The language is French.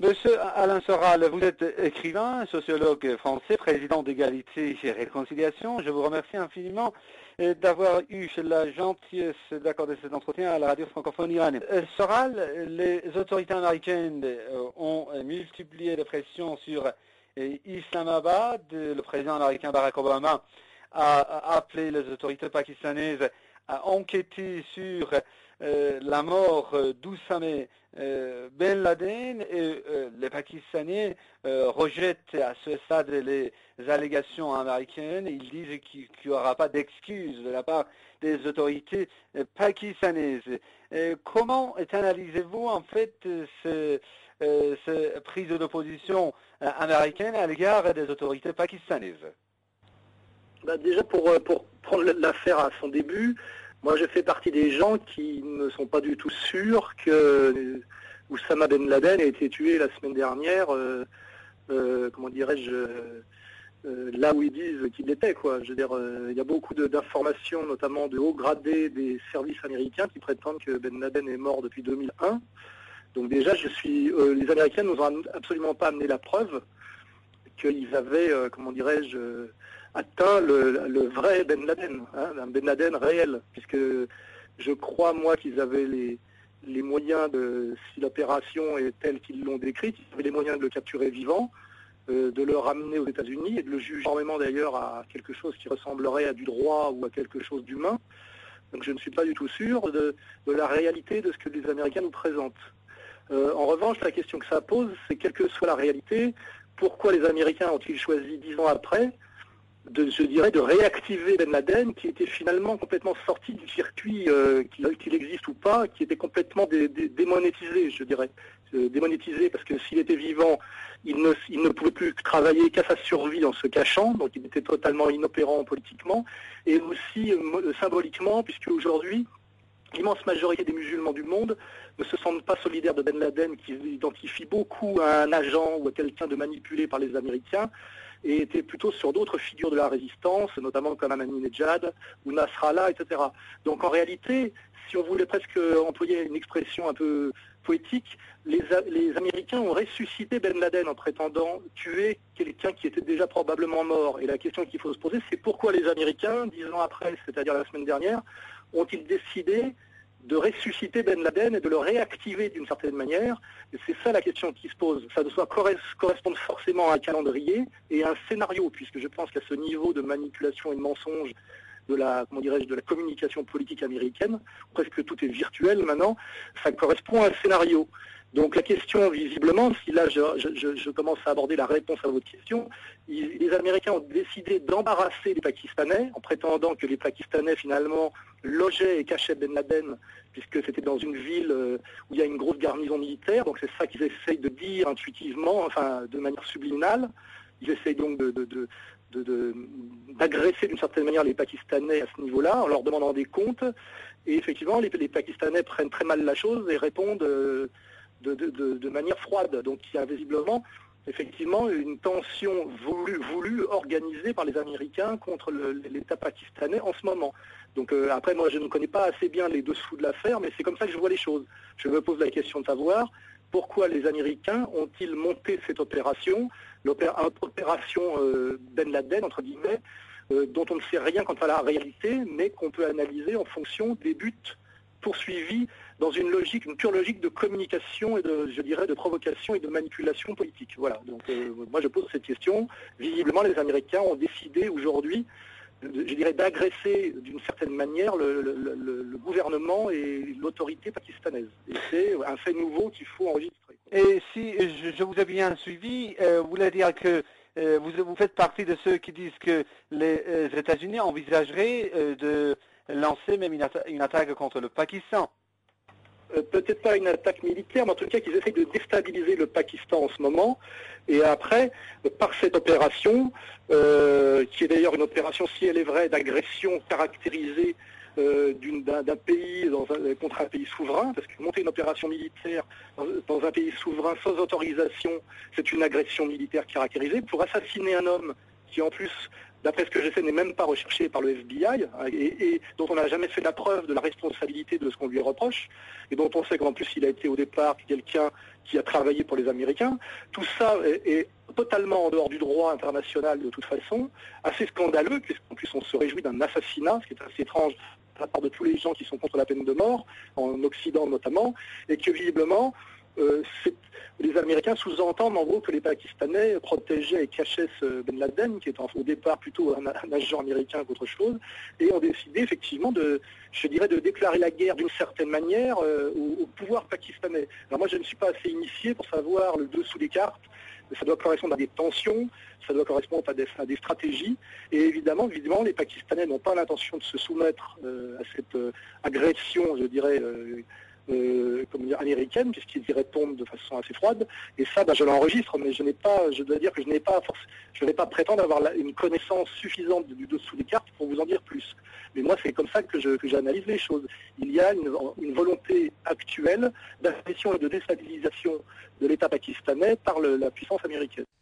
Monsieur Alain Soral, vous êtes écrivain, sociologue français, président d'Égalité et Réconciliation. Je vous remercie infiniment d'avoir eu la gentillesse d'accorder cet entretien à la radio francophone iranienne. Soral, les autorités américaines ont multiplié les pressions sur Islamabad. Le président américain Barack Obama a appelé les autorités pakistanaises à enquêter sur la mort d'Oussama Ben Laden et les Pakistanais rejettent à ce stade les allégations américaines. Ils disent qu'il n'y aura pas d'excuses de la part des autorités pakistanaises. Comment analysez-vous en fait cette prise de position américaine à l'égard des autorités pakistanaises? Déjà pour prendre l'affaire à son début, moi, je fais partie des gens qui ne sont pas du tout sûrs que Oussama Ben Laden ait été tué la semaine dernière, comment dirais-je, là où ils disent qu'il était, quoi. Je veux dire, il y a beaucoup d'informations, notamment de haut gradés des services américains, qui prétendent que Ben Laden est mort depuis 2001. Donc déjà, les Américains ne nous ont absolument pas amené la preuve qu'ils avaient, comment dirais-je, atteint le vrai Ben Laden, hein, un Ben Laden réel, puisque je crois, moi, qu'ils avaient les moyens si l'opération est telle qu'ils l'ont décrite, ils avaient les moyens de le capturer vivant, de le ramener aux États-Unis et de le juger énormément d'ailleurs à quelque chose qui ressemblerait à du droit ou à quelque chose d'humain. Donc je ne suis pas du tout sûr de la réalité de ce que les Américains nous présentent. En revanche, la question que ça pose, c'est quelle que soit la réalité, pourquoi les Américains ont-ils choisi 10 ans après de réactiver Ben Laden, qui était finalement complètement sorti du circuit, qu'il existe ou pas, qui était complètement démonétisé, je dirais. Démonétisé parce que s'il était vivant, il ne pouvait plus travailler qu'à sa survie en se cachant, donc il était totalement inopérant politiquement, et aussi symboliquement, puisque aujourd'hui, l'immense majorité des musulmans du monde ne se sentent pas solidaires de Ben Laden, qui identifie beaucoup à un agent ou à quelqu'un de manipulé par les Américains, et étaient plutôt sur d'autres figures de la résistance, notamment comme Ahmadinejad ou Nasrallah, etc. Donc en réalité, si on voulait presque employer une expression un peu poétique, les Américains ont ressuscité Ben Laden en prétendant tuer quelqu'un qui était déjà probablement mort. Et la question qu'il faut se poser, c'est pourquoi les Américains, 10 ans après, c'est-à-dire la semaine dernière, ont-ils décidé de ressusciter Ben Laden et de le réactiver d'une certaine manière? Et c'est ça la question qui se pose. Ça doit correspondre forcément à un calendrier et à un scénario, puisque je pense qu'à ce niveau de manipulation et de mensonge de la communication politique américaine, presque tout est virtuel maintenant, ça correspond à un scénario. Donc la question, visiblement, si là je commence à aborder la réponse à votre question, les Américains ont décidé d'embarrasser les Pakistanais en prétendant que les Pakistanais finalement logeaient et cachaient Ben Laden, puisque c'était dans une ville où il y a une grosse garnison militaire, donc c'est ça qu'ils essayent de dire intuitivement, enfin de manière subliminale. Ils essayent donc d'agresser d'une certaine manière les Pakistanais à ce niveau-là, en leur demandant des comptes, et effectivement les Pakistanais prennent très mal la chose et répondent de manière froide. Donc il y a visiblement effectivement une tension voulue, organisée par les Américains contre l'État pakistanais en ce moment. Donc après, moi je ne connais pas assez bien les dessous de l'affaire, mais c'est comme ça que je vois les choses. Je me pose la question de savoir pourquoi les Américains ont-ils monté cette opération, l'opération Ben Laden, entre guillemets, dont on ne sait rien quant à la réalité, mais qu'on peut analyser en fonction des buts poursuivis dans une pure logique de communication et de provocation et de manipulation politique. Voilà. Donc moi je pose cette question. Visiblement, les Américains ont décidé aujourd'hui, je dirais, d'agresser d'une certaine manière le gouvernement et l'autorité pakistanaise. Et c'est un fait nouveau qu'il faut enregistrer. Et si je vous ai bien suivi, vous voulez dire que vous faites partie de ceux qui disent que les États-Unis envisageraient de lancer même une attaque contre le Pakistan? Peut-être pas une attaque militaire, mais en tout cas qu'ils essayent de déstabiliser le Pakistan en ce moment. Et après, par cette opération, qui est d'ailleurs une opération, si elle est vraie, d'agression caractérisée d'un pays contre un pays souverain, parce que monter une opération militaire dans un pays souverain sans autorisation, c'est une agression militaire caractérisée. Pour assassiner un homme qui en plus d'après ce que je sais, n'est même pas recherché par le FBI, et dont on n'a jamais fait la preuve de la responsabilité de ce qu'on lui reproche, et dont on sait qu'en plus il a été au départ quelqu'un qui a travaillé pour les Américains. Tout ça est totalement en dehors du droit international de toute façon, assez scandaleux, puisqu'en plus on se réjouit d'un assassinat, ce qui est assez étrange de la part de tous les gens qui sont contre la peine de mort, en Occident notamment, et que visiblement, les Américains sous-entendent en gros que les Pakistanais protégeaient et cachaient ce Ben Laden, qui est au départ plutôt un agent américain qu'autre chose, et ont décidé effectivement de déclarer la guerre d'une certaine manière au pouvoir pakistanais. Alors moi je ne suis pas assez initié pour savoir le dessous des cartes, mais ça doit correspondre à des tensions, ça doit correspondre à des stratégies, et évidemment les Pakistanais n'ont pas l'intention de se soumettre à cette agression, je dirais, américaine, puisqu'ils y répondent de façon assez froide, et ça je l'enregistre, mais je dois dire que je n'ai pas prétendre avoir une connaissance suffisante du dessous des cartes pour vous en dire plus. Mais moi c'est comme ça que j'analyse les choses. Il y a une volonté actuelle d'agression et de déstabilisation de l'État pakistanais par la puissance américaine.